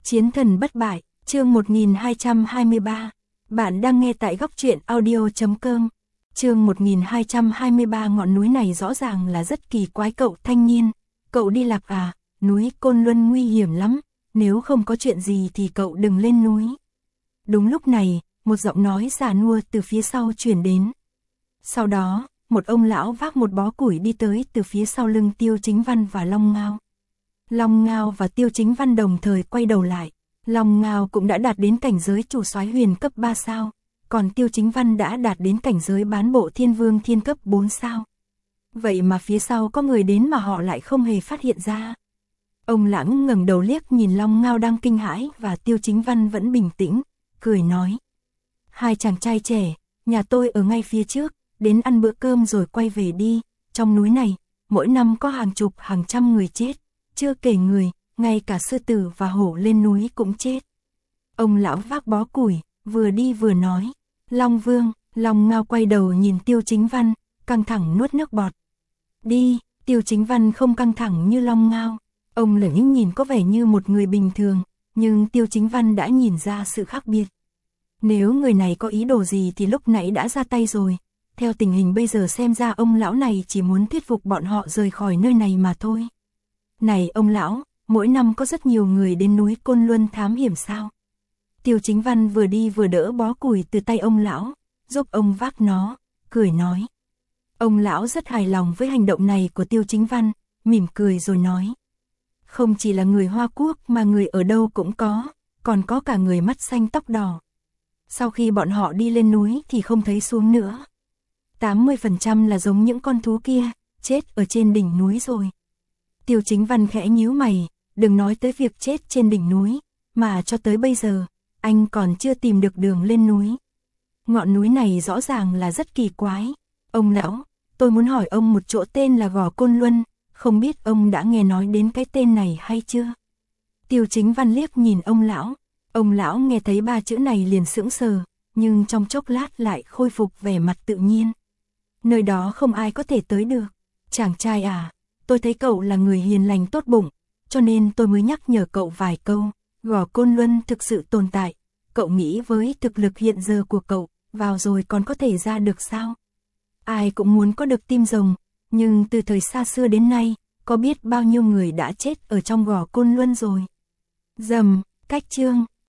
Chiến thần bất bại, chương 1223. Bạn đang nghe tại góc truyện audio.com. Chương 1223. Ngọn núi này rõ ràng là rất kỳ quái. Cậu thanh niên, cậu đi lạc à? Núi Côn Luân nguy hiểm lắm, nếu không có chuyện gì thì cậu đừng lên núi. Đúng lúc này, một giọng nói già nua từ phía sau truyền đến. Sau đó, một ông lão vác một bó củi đi tới từ phía sau lưng Tiêu Chính Văn và Long Ngao. Long Ngao và Tiêu Chính Văn đồng thời quay đầu lại. Long Ngao cũng đã đạt đến cảnh giới chủ soái huyền cấp 3 sao, còn Tiêu Chính Văn đã đạt đến cảnh giới bán bộ thiên vương thiên cấp 4 sao. Vậy mà phía sau có người đến mà họ lại không hề phát hiện ra. Ông Lãng ngẩng đầu liếc nhìn Long Ngao đang kinh hãi và Tiêu Chính Văn vẫn bình tĩnh, cười nói. Hai chàng trai trẻ, nhà tôi ở ngay phía trước, đến ăn bữa cơm rồi quay về đi. Trong núi này, mỗi năm có hàng chục hàng trăm người chết, chưa kể người, ngay cả sư tử và hổ lên núi cũng chết. Ông lão vác bó củi, vừa đi vừa nói. Long Vương, Long Ngao quay đầu nhìn Tiêu Chính Văn, căng thẳng nuốt nước bọt. Đi, Tiêu Chính Văn không căng thẳng như Long Ngao. Ông lững nhìn có vẻ như một người bình thường, nhưng Tiêu Chính Văn đã nhìn ra sự khác biệt. Nếu người này có ý đồ gì thì lúc nãy đã ra tay rồi. Theo tình hình bây giờ xem ra ông lão này chỉ muốn thuyết phục bọn họ rời khỏi nơi này mà thôi. Này ông lão, mỗi năm có rất nhiều người đến núi Côn Luân thám hiểm sao? Tiêu Chính Văn vừa đi vừa đỡ bó củi từ tay ông lão, giúp ông vác nó, cười nói. Ông lão rất hài lòng với hành động này của Tiêu Chính Văn, mỉm cười rồi nói. Không chỉ là người Hoa Quốc mà người ở đâu cũng có, còn có cả người mắt xanh tóc đỏ. Sau khi bọn họ đi lên núi thì không thấy xuống nữa. 80% là giống những con thú kia, chết ở trên đỉnh núi rồi. Tiêu Chính Văn khẽ nhíu mày, đừng nói tới việc chết trên đỉnh núi, mà cho tới bây giờ, anh còn chưa tìm được đường lên núi. Ngọn núi này rõ ràng là rất kỳ quái. Ông lão, tôi muốn hỏi ông một chỗ tên là Gò Côn Luân, không biết ông đã nghe nói đến cái tên này hay chưa? Tiêu Chính Văn liếc nhìn ông lão nghe thấy ba chữ này liền sững sờ, nhưng trong chốc lát lại khôi phục vẻ mặt tự nhiên. Nơi đó không ai có thể tới được. Chàng trai à, tôi thấy cậu là người hiền lành tốt bụng, cho nên tôi mới nhắc nhở cậu vài câu. Gò Côn Luân thực sự tồn tại, cậu nghĩ với thực lực hiện giờ của cậu, vào rồi còn có thể ra được sao? Ai cũng muốn có được tim rồng, nhưng từ thời xa xưa đến nay, có biết bao nhiêu người đã chết ở trong Gò Côn Luân rồi. Rầm, cách chương.